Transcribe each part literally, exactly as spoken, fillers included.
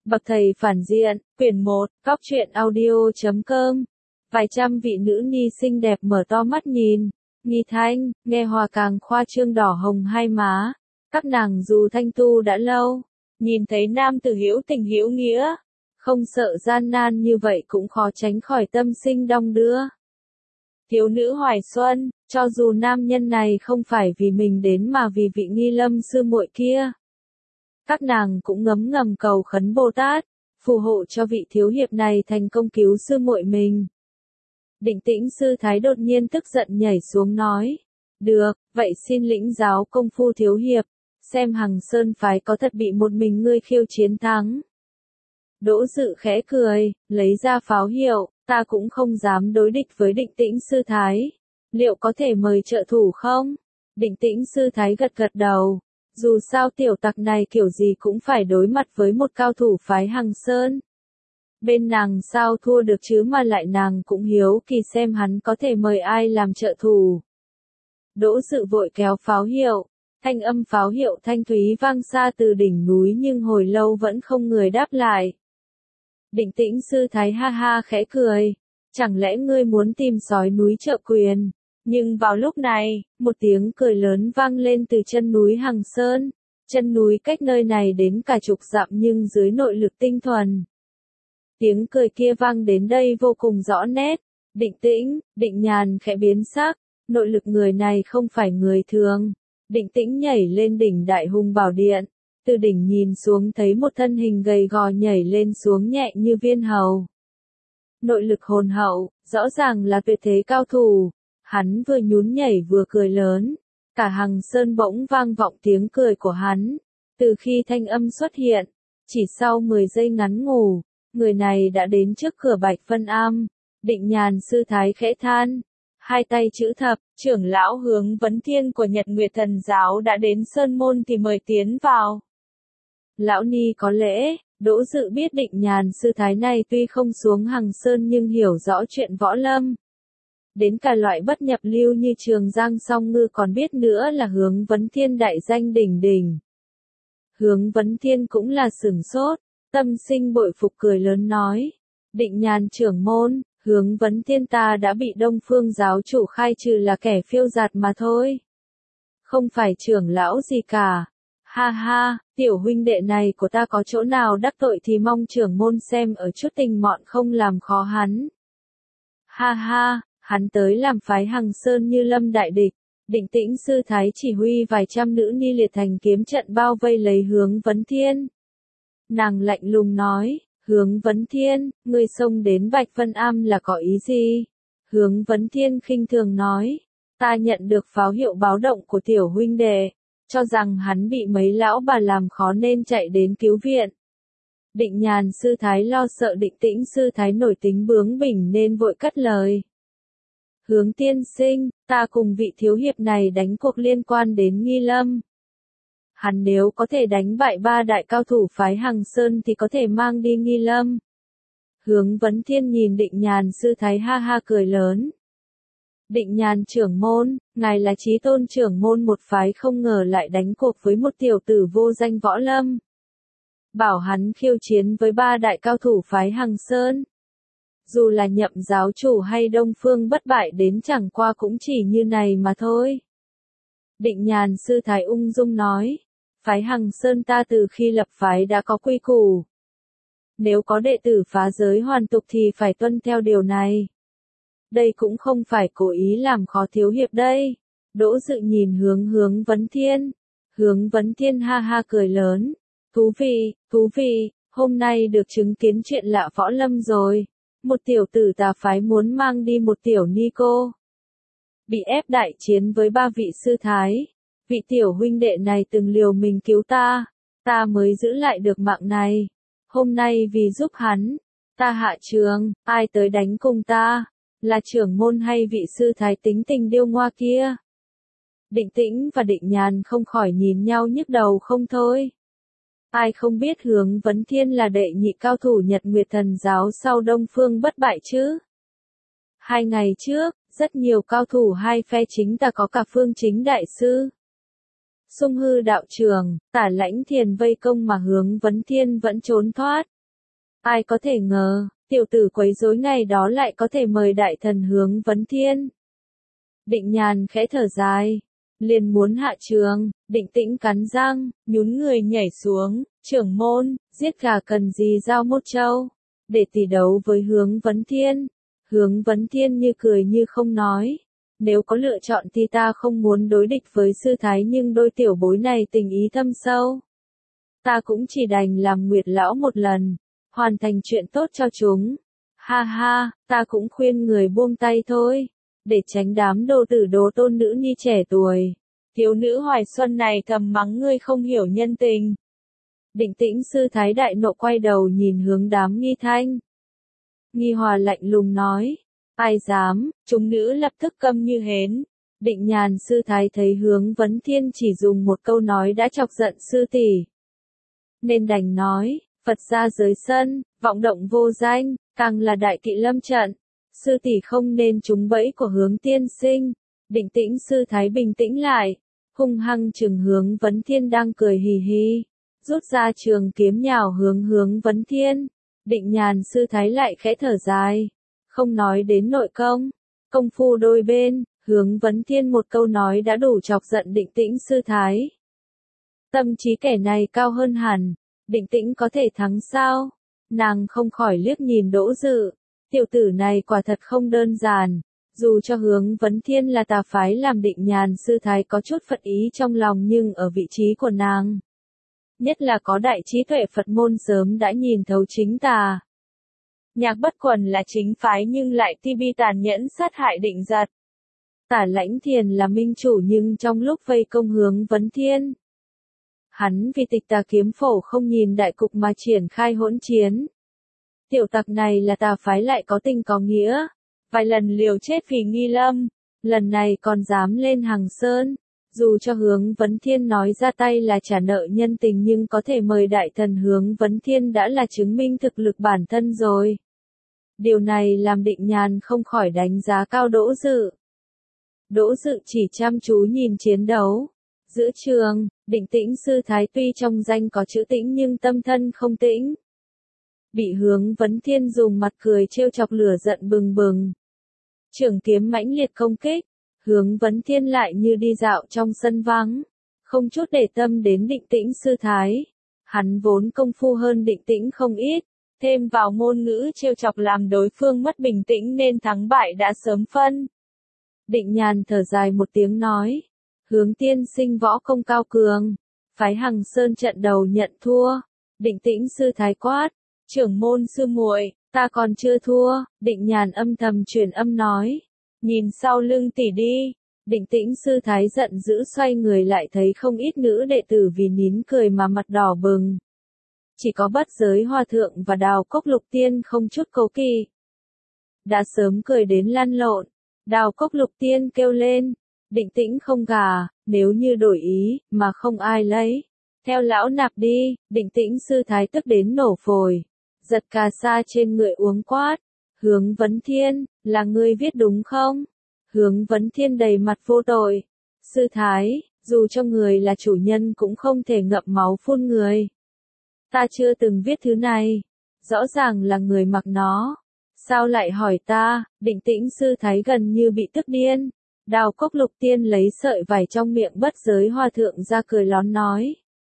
Bậc thầy phản diện, quyển một, góc truyện audio chấm com. Vài trăm vị nữ nhi xinh đẹp mở to mắt nhìn, nghi thanh, nghe hòa càng khoa trương đỏ hồng hai má. Các nàng dù thanh tu đã lâu, nhìn thấy nam tử hữu tình hữu nghĩa, không sợ gian nan như vậy cũng khó tránh khỏi tâm sinh đong đưa. Thiếu nữ hoài xuân, cho dù nam nhân này không phải vì mình đến mà vì vị Nghi Lâm sư muội kia. Các nàng cũng ngấm ngầm cầu khấn Bồ Tát, phù hộ cho vị thiếu hiệp này thành công cứu sư muội mình. Định Tĩnh sư thái đột nhiên tức giận nhảy xuống nói, được, vậy xin lĩnh giáo công phu thiếu hiệp, xem Hằng Sơn phái có thật bị một mình ngươi khiêu chiến thắng. Đỗ Dự khẽ cười, lấy ra pháo hiệu, ta cũng không dám đối địch với Định Tĩnh sư thái, liệu có thể mời trợ thủ không? Định Tĩnh sư thái gật gật đầu. Dù sao tiểu tặc này kiểu gì cũng phải đối mặt với một cao thủ phái Hằng Sơn. Bên nàng sao thua được chứ mà lại nàng cũng hiếu kỳ xem hắn có thể mời ai làm trợ thủ. Đỗ Dự vội kéo pháo hiệu, thanh âm pháo hiệu thanh thúy vang xa từ đỉnh núi nhưng hồi lâu vẫn không người đáp lại. Định Tĩnh sư thái ha ha khẽ cười, chẳng lẽ ngươi muốn tìm sói núi trợ quyền? Nhưng vào lúc này, một tiếng cười lớn vang lên từ chân núi Hằng Sơn. Chân núi cách nơi này đến cả chục dặm nhưng dưới nội lực tinh thuần. Tiếng cười kia vang đến đây vô cùng rõ nét. Định Tĩnh, Định Nhàn khẽ biến sắc, nội lực người này không phải người thường. Định Tĩnh nhảy lên đỉnh Đại Hùng Bảo Điện, từ đỉnh nhìn xuống thấy một thân hình gầy gò nhảy lên xuống nhẹ như viên hầu. Nội lực hồn hậu, rõ ràng là tuyệt thế cao thủ. Hắn vừa nhún nhảy vừa cười lớn, cả Hằng Sơn bỗng vang vọng tiếng cười của hắn. Từ khi thanh âm xuất hiện, chỉ sau mười giây ngắn ngủ, người này đã đến trước cửa Bạch Vân Am. Định Nhàn sư thái khẽ than, hai tay chữ thập, trưởng lão Hướng Vấn Thiên của Nhật Nguyệt Thần Giáo đã đến Sơn Môn thì mời tiến vào. Lão ni có lễ. Đỗ Dự biết Định Nhàn sư thái này tuy không xuống Hằng Sơn nhưng hiểu rõ chuyện võ lâm. Đến cả loại bất nhập lưu như Trường Giang Song Ngư còn biết nữa là Hướng Vấn Thiên đại danh đỉnh đỉnh. Hướng Vấn Thiên cũng là sửng sốt, tâm sinh bội phục cười lớn nói, Định Nhàn trưởng môn, Hướng Vấn Thiên ta đã bị Đông Phương giáo chủ khai trừ là kẻ phiêu dạt mà thôi. Không phải trưởng lão gì cả. Ha ha, tiểu huynh đệ này của ta có chỗ nào đắc tội thì mong trưởng môn xem ở chút tình mọn không làm khó hắn. Ha ha. Hắn tới làm phái Hằng Sơn như lâm đại địch, Định Tĩnh sư thái chỉ huy vài trăm nữ ni liệt thành kiếm trận bao vây lấy Hướng Vấn Thiên. Nàng lạnh lùng nói, Hướng Vấn Thiên, ngươi xông đến Bạch Vân Am là có ý gì? Hướng Vấn Thiên khinh thường nói, ta nhận được pháo hiệu báo động của tiểu huynh đệ, cho rằng hắn bị mấy lão bà làm khó nên chạy đến cứu viện. Định Nhàn sư thái lo sợ Định Tĩnh sư thái nổi tính bướng bỉnh nên vội cắt lời. Hướng tiên sinh, ta cùng vị thiếu hiệp này đánh cuộc liên quan đến Nghi Lâm. Hắn nếu có thể đánh bại ba đại cao thủ phái Hằng Sơn thì có thể mang đi Nghi Lâm. Hướng Vấn Thiên nhìn Định Nhàn sư thái ha ha cười lớn. Định Nhàn trưởng môn, ngài là chí tôn trưởng môn một phái không ngờ lại đánh cuộc với một tiểu tử vô danh võ lâm. Bảo hắn khiêu chiến với ba đại cao thủ phái Hằng Sơn. Dù là Nhậm giáo chủ hay Đông Phương bất bại đến chẳng qua cũng chỉ như này mà thôi. Định Nhàn sư thái ung dung nói, phái Hằng Sơn ta từ khi lập phái đã có quy củ. Nếu có đệ tử phá giới hoàn tục thì phải tuân theo điều này. Đây cũng không phải cố ý làm khó thiếu hiệp đây. Đỗ Dự nhìn hướng Hướng Vấn Thiên. Hướng Vấn Thiên ha ha cười lớn. Thú vị, thú vị, hôm nay được chứng kiến chuyện lạ võ lâm rồi. Một tiểu tử tà phái muốn mang đi một tiểu ni cô. Bị ép đại chiến với ba vị sư thái. Vị tiểu huynh đệ này từng liều mình cứu ta. Ta mới giữ lại được mạng này. Hôm nay vì giúp hắn. Ta hạ trường, ai tới đánh cùng ta? Là trưởng môn hay vị sư thái tính tình điêu ngoa kia? Định Tĩnh và Định Nhàn không khỏi nhìn nhau nhức đầu không thôi. Ai không biết Hướng Vấn Thiên là đệ nhị cao thủ Nhật Nguyệt Thần Giáo sau Đông Phương bất bại chứ? Hai ngày trước, rất nhiều cao thủ hai phe chính ta có cả Phương Chính đại sư. Sung Hư đạo trưởng, Tả Lãnh Thiền vây công mà Hướng Vấn Thiên vẫn trốn thoát. Ai có thể ngờ, tiểu tử quấy rối ngày đó lại có thể mời đại thần Hướng Vấn Thiên. Định Nhàn khẽ thở dài, liền muốn hạ trường, Định Tĩnh cắn răng, nhún người nhảy xuống, trưởng môn, giết gà cần gì giao một châu, để tỷ đấu với Hướng Vấn Thiên. Hướng Vấn Thiên như cười như không nói, nếu có lựa chọn thì ta không muốn đối địch với sư thái, nhưng đôi tiểu bối này tình ý thâm sâu. Ta cũng chỉ đành làm Nguyệt lão một lần, hoàn thành chuyện tốt cho chúng. Ha ha, ta cũng khuyên người buông tay thôi, để tránh đám đồ tử đồ tôn nữ nhi trẻ tuổi. Thiếu nữ Hoài Xuân này thầm mắng ngươi không hiểu nhân tình. Định Tĩnh sư thái đại nộ quay đầu nhìn hướng đám Nghi Thanh. Nghi Hòa lạnh lùng nói, ai dám, chúng nữ lập tức câm như hến. Định Nhàn sư thái thấy Hướng Vấn Thiên chỉ dùng một câu nói đã chọc giận sư tỷ, nên đành nói, Phật gia giới sân, vọng động vô danh, càng là đại kỵ lâm trận. Sư tỷ không nên trúng bẫy của Hướng tiên sinh. Định Tĩnh sư thái bình tĩnh lại, hung hăng chừng Hướng Vấn Thiên đang cười hì hì, rút ra trường kiếm nhào hướng Hướng Vấn Thiên. Định Nhàn sư thái lại khẽ thở dài, không nói đến nội công, công phu đôi bên, Hướng Vấn Thiên một câu nói đã đủ chọc giận Định Tĩnh sư thái. Tâm trí kẻ này cao hơn hẳn, Định Tĩnh có thể thắng sao? Nàng không khỏi liếc nhìn Đỗ Dự, tiểu tử này quả thật không đơn giản. Dù cho Hướng Vấn Thiên là tà phái làm Định Nhàn sư thái có chút phật ý trong lòng, nhưng ở vị trí của nàng, nhất là có đại trí tuệ Phật môn, sớm đã nhìn thấu chính tà. Nhạc Bất Quần là chính phái nhưng lại ti bi tàn nhẫn sát hại Định Giật. Tả Lãnh Thiền là minh chủ nhưng trong lúc vây công Hướng Vấn Thiên, hắn vì tịch tà kiếm phổ không nhìn đại cục mà triển khai hỗn chiến. Tiểu tặc này là tà phái lại có tình có nghĩa, vài lần liều chết vì Nghi Lâm, lần này còn dám lên Hằng Sơn. Dù cho Hướng Vấn Thiên nói ra tay là trả nợ nhân tình, nhưng có thể mời đại thần Hướng Vấn Thiên đã là chứng minh thực lực bản thân rồi. Điều này làm Định Nhàn không khỏi đánh giá cao Đỗ Dự. Đỗ Dự chỉ chăm chú nhìn chiến đấu. Giữa trường, Định Tĩnh sư thái tuy trong danh có chữ tĩnh nhưng tâm thân không tĩnh. Bị Hướng Vấn Thiên dùng mặt cười trêu chọc lửa giận bừng bừng. Trường kiếm mãnh liệt công kích, Hướng Vấn Thiên lại như đi dạo trong sân vắng, không chút để tâm đến Định Tĩnh sư thái. Hắn vốn công phu hơn Định Tĩnh không ít, thêm vào ngôn ngữ trêu chọc làm đối phương mất bình tĩnh nên thắng bại đã sớm phân. Định Nhàn thở dài một tiếng nói, Hướng tiên sinh võ công cao cường, phái Hằng Sơn trận đầu nhận thua. Định Tĩnh sư thái quát, trưởng môn sư muội, ta còn chưa thua. Định Nhàn âm thầm truyền âm nói, nhìn sau lưng tỷ đi. Định Tĩnh sư thái giận dữ xoay người lại thấy không ít nữ đệ tử vì nín cười mà mặt đỏ bừng. Chỉ có Bất Giới Hòa Thượng và Đào Cốc Lục Tiên không chút cố kỵ, đã sớm cười đến lăn lộn. Đào Cốc Lục Tiên kêu lên, Định Tĩnh không gả, nếu như đổi ý, mà không ai lấy, theo lão nạp đi. Định Tĩnh sư thái tức đến nổ phổi, giật cà sa trên người uống quát, Hướng Vấn Thiên, là ngươi viết đúng không? Hướng Vấn Thiên đầy mặt vô tội, sư thái, dù cho người là chủ nhân cũng không thể ngậm máu phun người. Ta chưa từng viết thứ này, rõ ràng là người mặc nó, sao lại hỏi ta? Định Tĩnh sư thái gần như bị tức điên. Đào Cốc Lục Tiên lấy sợi vải trong miệng Bất Giới Hòa Thượng ra cười lón nói,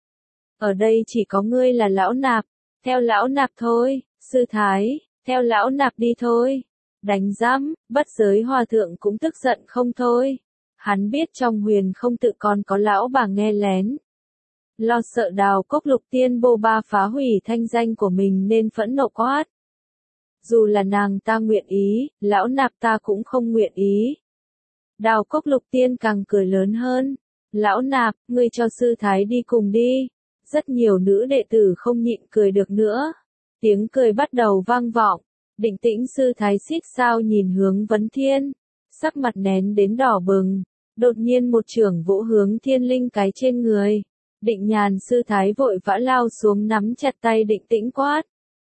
ở đây chỉ có ngươi là lão nạp, theo lão nạp thôi. Sư thái, theo lão nạp đi thôi. Đánh giám, Bất Giới Hòa Thượng cũng tức giận không thôi. Hắn biết trong Huyền Không Tự còn có lão bà nghe lén, lo sợ Đào Cốc Lục Tiên bô ba phá hủy thanh danh của mình nên phẫn nộ quát, dù là nàng ta nguyện ý, lão nạp ta cũng không nguyện ý. Đào Cốc Lục Tiên càng cười lớn hơn, lão nạp, ngươi cho sư thái đi cùng đi. Rất nhiều nữ đệ tử không nhịn cười được nữa, tiếng cười bắt đầu vang vọng. Định Tĩnh sư thái xít sao nhìn Hướng Vấn Thiên, sắc mặt nén đến đỏ bừng, đột nhiên một chưởng vỗ Hướng Thiên linh cái trên người. Định Nhàn sư thái vội vã lao xuống nắm chặt tay Định Tĩnh quát,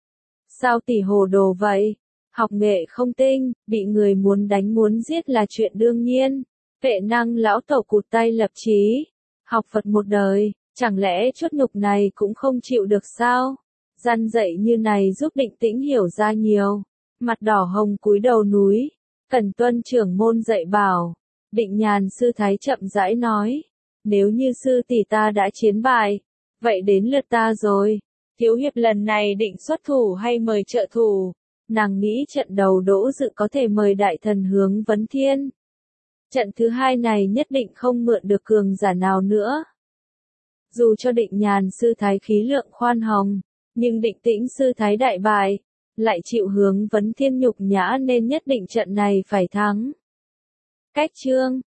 sao tỷ hồ đồ vậy? Học nghệ không tinh, bị người muốn đánh muốn giết là chuyện đương nhiên. Vệ Năng lão tổ cụt tay lập chí, học Phật một đời, chẳng lẽ chút nhục này cũng không chịu được sao? Răn dạy như này giúp Định Tĩnh hiểu ra nhiều. Mặt đỏ hồng cúi đầu núi. Cần tuân trưởng môn dạy bảo. Định Nhàn sư thái chậm rãi nói. Nếu như sư tỷ ta đã chiến bại, vậy đến lượt ta rồi. Thiếu hiệp lần này định xuất thủ hay mời trợ thủ? Nàng nghĩ trận đầu Đỗ Dự có thể mời đại thần Hướng Vấn Thiên. Trận thứ hai này nhất định không mượn được cường giả nào nữa. Dù cho Định Nhàn sư thái khí lượng khoan hồng, nhưng Định Tĩnh sư thái đại bại, lại chịu Hướng Vấn Thiên nhục nhã nên nhất định trận này phải thắng. Cách chương